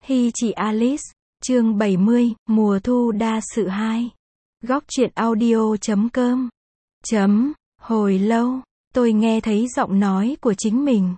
Hi chị Alice, chương 70, mùa thu đa sự 2. Góc truyện audio.com. Hồi lâu, tôi nghe thấy giọng nói của chính mình.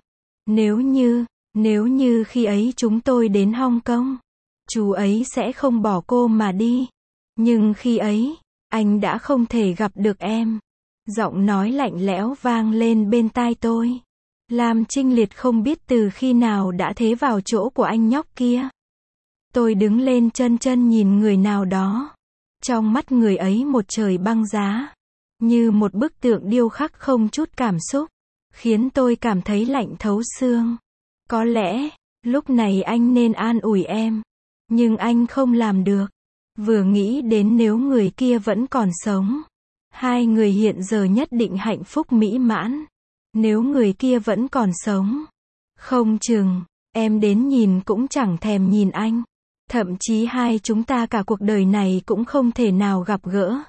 Nếu như khi ấy chúng tôi đến Hong Kong, chú ấy sẽ không bỏ cô mà đi. Nhưng khi ấy, anh đã không thể gặp được em. Giọng nói lạnh lẽo vang lên bên tai tôi. Lam Trinh Liệt không biết từ khi nào đã thế vào chỗ của anh nhóc kia. Tôi đứng lên chân nhìn người nào đó. Trong mắt người ấy một trời băng giá. Như một bức tượng điêu khắc không chút cảm xúc. Khiến tôi cảm thấy lạnh thấu xương. Có lẽ, lúc này anh nên an ủi em. Nhưng anh không làm được. Vừa nghĩ đến nếu người kia vẫn còn sống. Hai người hiện giờ nhất định hạnh phúc mỹ mãn. Nếu người kia vẫn còn sống. Không chừng, em đến nhìn cũng chẳng thèm nhìn anh. Thậm chí hai chúng ta cả cuộc đời này cũng không thể nào gặp gỡ.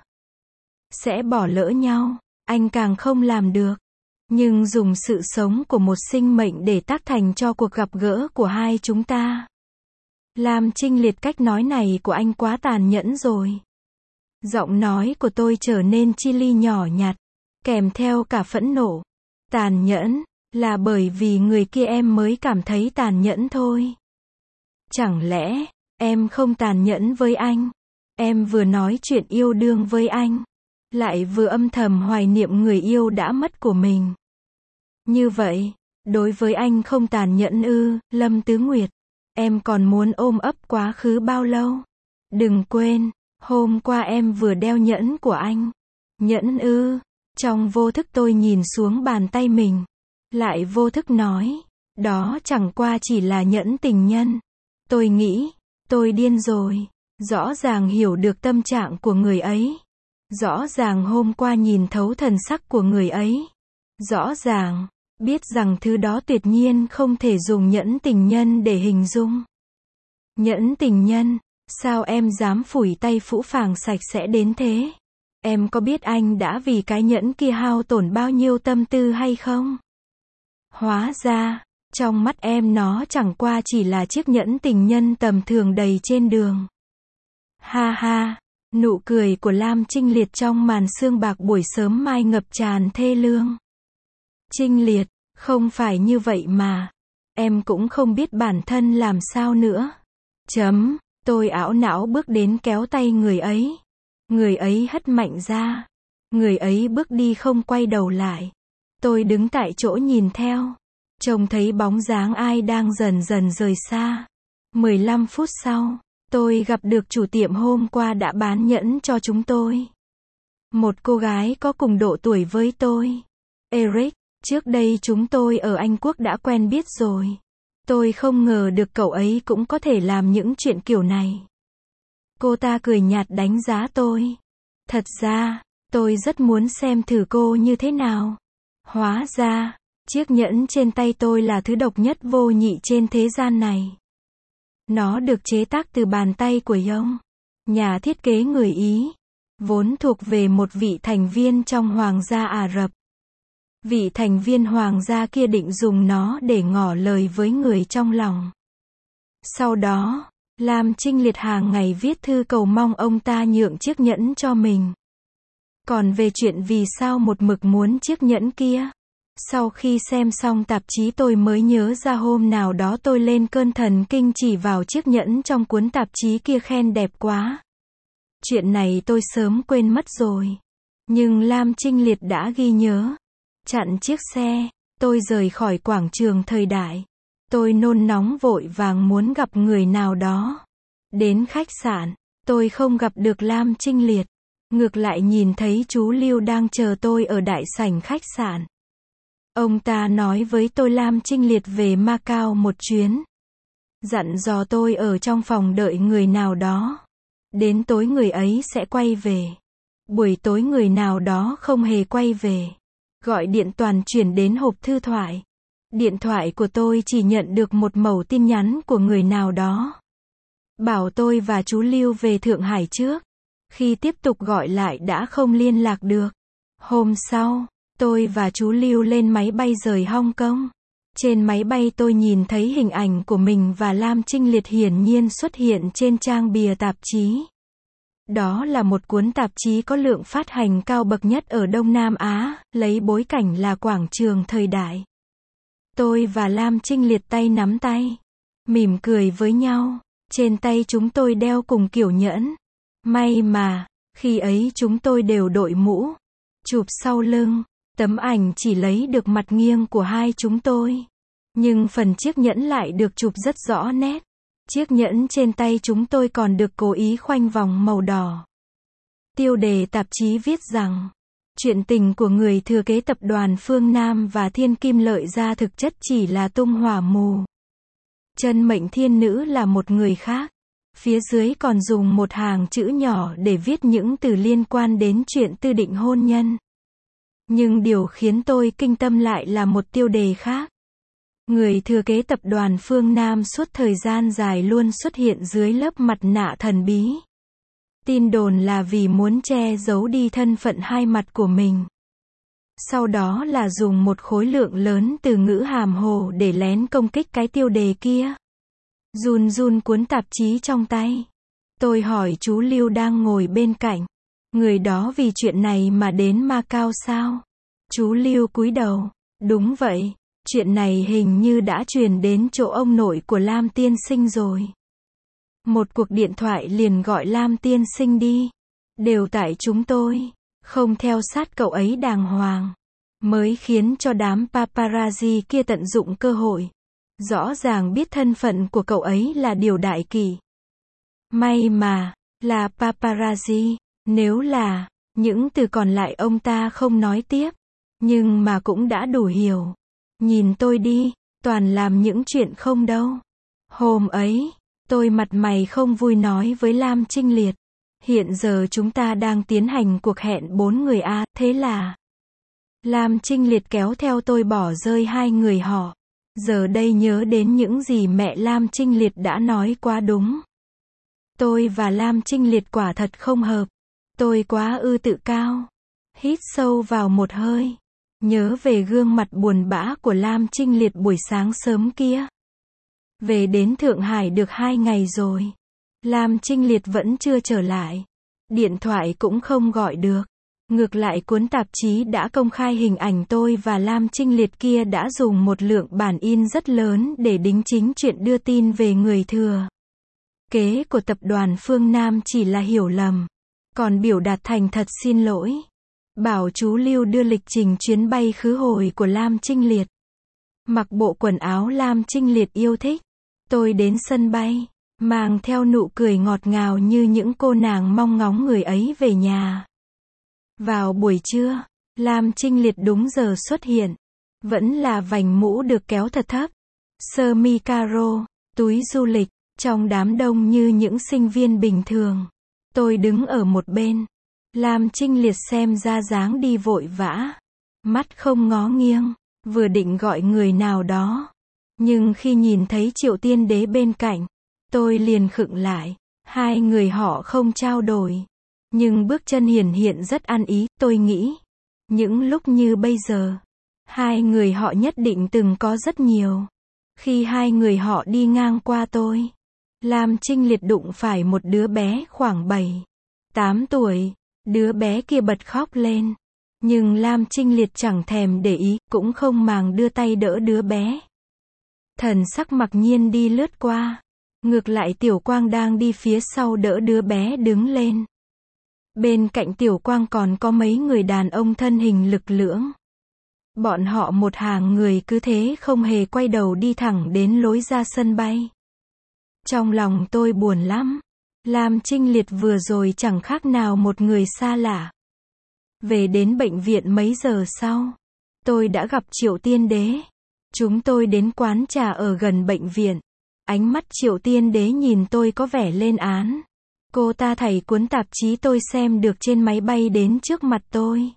Sẽ bỏ lỡ nhau, anh càng không làm được. Nhưng dùng sự sống của một sinh mệnh để tác thành cho cuộc gặp gỡ của hai chúng ta. Lam Trinh Liệt, cách nói này của anh quá tàn nhẫn rồi. Giọng nói của tôi trở nên chi li nhỏ nhặt, kèm theo cả phẫn nộ. Tàn nhẫn, là bởi vì người kia em mới cảm thấy tàn nhẫn thôi. Chẳng lẽ, em không tàn nhẫn với anh? Em vừa nói chuyện yêu đương với anh, lại vừa âm thầm hoài niệm người yêu đã mất của mình. Như vậy, đối với anh không tàn nhẫn ư? Lâm Tứ Nguyệt, em còn muốn ôm ấp quá khứ bao lâu? Đừng quên, hôm qua em vừa đeo nhẫn của anh. Nhẫn ư? Trong vô thức tôi nhìn xuống bàn tay mình, lại vô thức nói, đó chẳng qua chỉ là nhẫn tình nhân. Tôi nghĩ, tôi điên rồi. Rõ ràng hiểu được tâm trạng của người ấy. Rõ ràng hôm qua nhìn thấu thần sắc của người ấy. Rõ ràng, biết rằng thứ đó tuyệt nhiên không thể dùng nhẫn tình nhân để hình dung. Nhẫn tình nhân, sao em dám phủi tay phũ phàng sạch sẽ đến thế? Em có biết anh đã vì cái nhẫn kia hao tổn bao nhiêu tâm tư hay không? Hóa ra, trong mắt em nó chẳng qua chỉ là chiếc nhẫn tình nhân tầm thường đầy trên đường. Ha ha, nụ cười của Lam Trinh Liệt trong màn sương bạc buổi sớm mai ngập tràn thê lương. Trinh Liệt, không phải như vậy mà. Em cũng không biết bản thân làm sao nữa. Tôi ảo não bước đến kéo tay người ấy. Người ấy hất mạnh ra. Người ấy bước đi không quay đầu lại. Tôi đứng tại chỗ nhìn theo. Trông thấy bóng dáng ai đang dần dần rời xa. 15 phút sau, tôi gặp được chủ tiệm hôm qua đã bán nhẫn cho chúng tôi. Một cô gái có cùng độ tuổi với tôi. Eric, trước đây chúng tôi ở Anh Quốc đã quen biết rồi. Tôi không ngờ được cậu ấy cũng có thể làm những chuyện kiểu này. Cô ta cười nhạt đánh giá tôi. Thật ra, tôi rất muốn xem thử cô như thế nào. Hóa ra, chiếc nhẫn trên tay tôi là thứ độc nhất vô nhị trên thế gian này. Nó được chế tác từ bàn tay của Yong, nhà thiết kế người Ý, vốn thuộc về một vị thành viên trong Hoàng gia Ả Rập. Vị thành viên Hoàng gia kia định dùng nó để ngỏ lời với người trong lòng. Sau đó, Lam Trinh Liệt hàng ngày viết thư cầu mong ông ta nhượng chiếc nhẫn cho mình. Còn về chuyện vì sao một mực muốn chiếc nhẫn kia, sau khi xem xong tạp chí tôi mới nhớ ra hôm nào đó tôi lên cơn thần kinh chỉ vào chiếc nhẫn trong cuốn tạp chí kia khen đẹp quá. Chuyện này tôi sớm quên mất rồi. Nhưng Lam Trinh Liệt đã ghi nhớ. Chặn chiếc xe, tôi rời khỏi quảng trường Thời Đại. Tôi nôn nóng vội vàng muốn gặp người nào đó. Đến khách sạn, tôi không gặp được Lam Trinh Liệt. Ngược lại nhìn thấy chú Lưu đang chờ tôi ở đại sảnh khách sạn. Ông ta nói với tôi Lam Trinh Liệt về Macau một chuyến. Dặn dò tôi ở trong phòng đợi người nào đó. Đến tối người ấy sẽ quay về. Buổi tối người nào đó không hề quay về. Gọi điện toàn chuyển đến hộp thư thoại. Điện thoại của tôi chỉ nhận được một mẩu tin nhắn của người nào đó. Bảo tôi và chú Lưu về Thượng Hải trước. Khi tiếp tục gọi lại đã không liên lạc được. Hôm sau, tôi và chú Lưu lên máy bay rời Hong Kong. Trên máy bay tôi nhìn thấy hình ảnh của mình và Lam Trinh Liệt hiển nhiên xuất hiện trên trang bìa tạp chí. Đó là một cuốn tạp chí có lượng phát hành cao bậc nhất ở Đông Nam Á, lấy bối cảnh là quảng trường thời đại. Tôi và Lam Trinh Liệt tay nắm tay, mỉm cười với nhau. Trên tay chúng tôi đeo cùng kiểu nhẫn. May mà, khi ấy chúng tôi đều đội mũ, chụp sau lưng. Tấm ảnh chỉ lấy được mặt nghiêng của hai chúng tôi. Nhưng phần chiếc nhẫn lại được chụp rất rõ nét. Chiếc nhẫn trên tay chúng tôi còn được cố ý khoanh vòng màu đỏ. Tiêu đề tạp chí viết rằng, chuyện tình của người thừa kế tập đoàn Phương Nam và Thiên Kim Lợi Gia thực chất chỉ là tung hỏa mù. Chân mệnh thiên nữ là một người khác. Phía dưới còn dùng một hàng chữ nhỏ để viết những từ liên quan đến chuyện tư định hôn nhân. Nhưng điều khiến tôi kinh tâm lại là một tiêu đề khác. Người thừa kế tập đoàn Phương Nam suốt thời gian dài luôn xuất hiện dưới lớp mặt nạ thần bí. Tin đồn là vì muốn che giấu đi thân phận hai mặt của mình. Sau đó là dùng một khối lượng lớn từ ngữ hàm hồ để lén công kích cái tiêu đề kia. Run run cuốn tạp chí trong tay. Tôi hỏi chú Lưu đang ngồi bên cạnh. Người đó vì chuyện này mà đến Macau sao? Chú Lưu cúi đầu. Đúng vậy. Chuyện này hình như đã truyền đến chỗ ông nội của Lam tiên sinh rồi. Một cuộc điện thoại liền gọi Lam tiên sinh đi. Đều tại chúng tôi không theo sát cậu ấy đàng hoàng, mới khiến cho đám paparazzi kia tận dụng cơ hội. Rõ ràng biết thân phận của cậu ấy là điều đại kỷ. May mà, là paparazzi, nếu là, những từ còn lại ông ta không nói tiếp. Nhưng mà cũng đã đủ hiểu. Nhìn tôi đi, toàn làm những chuyện không đâu. Hôm ấy, tôi mặt mày không vui nói với Lam Trinh Liệt. Hiện giờ chúng ta đang tiến hành cuộc hẹn 4 người A, thế là Lam Trinh Liệt kéo theo tôi bỏ rơi hai người họ. Giờ đây nhớ đến những gì mẹ Lam Trinh Liệt đã nói quá đúng. Tôi và Lam Trinh Liệt quả thật không hợp. Tôi quá tự cao. Hít sâu vào một hơi. Nhớ về gương mặt buồn bã của Lam Trinh Liệt buổi sáng sớm kia. Về đến Thượng Hải được 2 ngày rồi. Lam Trinh Liệt vẫn chưa trở lại. Điện thoại cũng không gọi được. Ngược lại cuốn tạp chí đã công khai hình ảnh tôi và Lam Trinh Liệt kia đã dùng một lượng bản in rất lớn để đính chính chuyện đưa tin về người thừa kế của tập đoàn Phương Nam chỉ là hiểu lầm. Còn biểu đạt thành thật xin lỗi. Bảo chú Lưu đưa lịch trình chuyến bay khứ hồi của Lam Trinh Liệt. Mặc bộ quần áo Lam Trinh Liệt yêu thích. Tôi đến sân bay, mang theo nụ cười ngọt ngào như những cô nàng mong ngóng người ấy về nhà. Vào buổi trưa, Lam Trinh Liệt đúng giờ xuất hiện. Vẫn là vành mũ được kéo thật thấp. Sơ mi caro, túi du lịch, trong đám đông như những sinh viên bình thường. Tôi đứng ở một bên. Lam Trinh Liệt xem ra dáng đi vội vã. Mắt không ngó nghiêng, vừa định gọi người nào đó. Nhưng khi nhìn thấy Triệu Tiên Đế bên cạnh, tôi liền khựng lại. Hai người họ không trao đổi. Nhưng bước chân hiển hiện rất ăn ý, tôi nghĩ. Những lúc như bây giờ, hai người họ nhất định từng có rất nhiều. Khi hai người họ đi ngang qua tôi, Lam Trinh Liệt đụng phải một đứa bé khoảng 7-8 tuổi. Đứa bé kia bật khóc lên. Nhưng Lam Trinh Liệt chẳng thèm để ý, cũng không màng đưa tay đỡ đứa bé. Thần sắc mặc nhiên đi lướt qua. Ngược lại Tiểu Quang đang đi phía sau đỡ đứa bé đứng lên. Bên cạnh Tiểu Quang còn có mấy người đàn ông thân hình lực lưỡng. Bọn họ một hàng người cứ thế không hề quay đầu đi thẳng đến lối ra sân bay. Trong lòng tôi buồn lắm. Lam Trinh Liệt vừa rồi chẳng khác nào một người xa lạ. Về đến bệnh viện mấy giờ sau, tôi đã gặp Triệu Tiên Đế. Chúng tôi đến quán trà ở gần bệnh viện. Ánh mắt Triệu Tiên Đế nhìn tôi có vẻ lên án. Cô ta thảy cuốn tạp chí tôi xem được trên máy bay đến trước mặt tôi.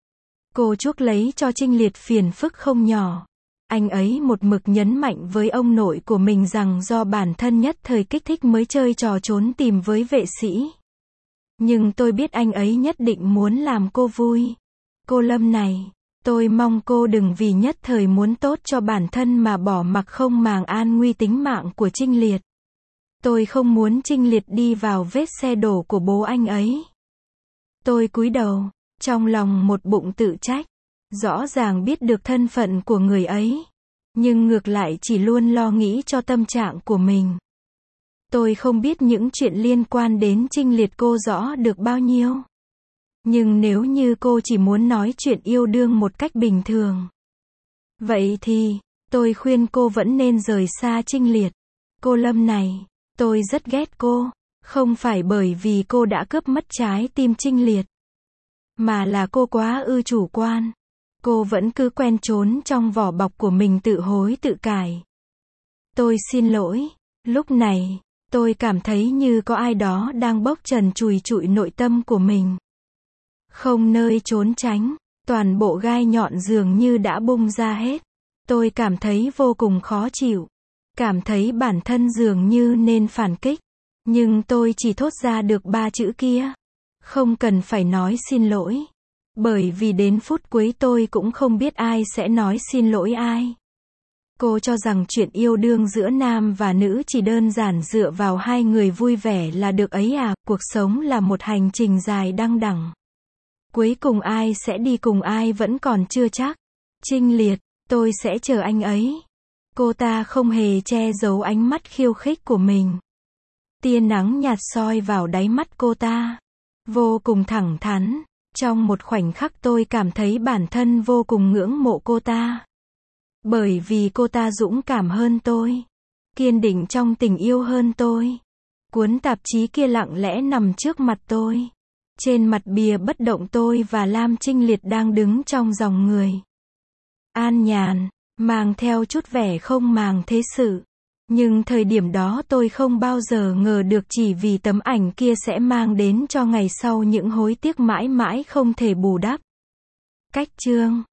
Cô chuốc lấy cho Trinh Liệt phiền phức không nhỏ. Anh ấy một mực nhấn mạnh với ông nội của mình rằng do bản thân nhất thời kích thích mới chơi trò trốn tìm với vệ sĩ. Nhưng tôi biết anh ấy nhất định muốn làm cô vui. Cô Lâm này, Tôi mong cô đừng vì nhất thời muốn tốt cho bản thân mà bỏ mặc không màng an nguy tính mạng của Trinh Liệt. Tôi không muốn Trinh Liệt đi vào vết xe đổ của bố anh ấy. Tôi cúi đầu, trong lòng một bụng tự trách. Rõ ràng biết được thân phận của người ấy, nhưng ngược lại chỉ luôn lo nghĩ cho tâm trạng của mình. Tôi không biết những chuyện liên quan đến Trinh Liệt cô rõ được bao nhiêu. Nhưng nếu như cô chỉ muốn nói chuyện yêu đương một cách bình thường, vậy thì, tôi khuyên cô vẫn nên rời xa Trinh Liệt. Cô Lâm này, tôi rất ghét cô, không phải bởi vì cô đã cướp mất trái tim Trinh Liệt, mà là cô quá chủ quan. Cô vẫn cứ quen trốn trong vỏ bọc của mình tự hối tự cải. Tôi xin lỗi, lúc này, tôi cảm thấy như có ai đó đang bóc trần chùi chụi nội tâm của mình. Không nơi trốn tránh, toàn bộ gai nhọn dường như đã bung ra hết. Tôi cảm thấy vô cùng khó chịu, cảm thấy bản thân dường như nên phản kích, nhưng tôi chỉ thốt ra được 3 chữ kia. Không cần phải nói xin lỗi, bởi vì đến phút cuối tôi cũng không biết ai sẽ nói xin lỗi ai. Cô cho rằng chuyện yêu đương giữa nam và nữ chỉ đơn giản dựa vào hai người vui vẻ là được ấy à, cuộc sống là một hành trình dài đăng đẳng. Cuối cùng ai sẽ đi cùng ai vẫn còn chưa chắc. Trinh Liệt, tôi sẽ chờ anh ấy. Cô ta không hề che giấu ánh mắt khiêu khích của mình. Tia nắng nhạt soi vào đáy mắt cô ta, vô cùng thẳng thắn. Trong một khoảnh khắc tôi cảm thấy bản thân vô cùng ngưỡng mộ cô ta. Bởi vì cô ta dũng cảm hơn tôi, kiên định trong tình yêu hơn tôi. Cuốn tạp chí kia lặng lẽ nằm trước mặt tôi. Trên mặt bìa bất động tôi và Lam Trinh Liệt đang đứng trong dòng người. An nhàn, mang theo chút vẻ không màng thế sự. Nhưng thời điểm đó tôi không bao giờ ngờ được chỉ vì tấm ảnh kia sẽ mang đến cho ngày sau những hối tiếc mãi mãi không thể bù đắp. Cách chương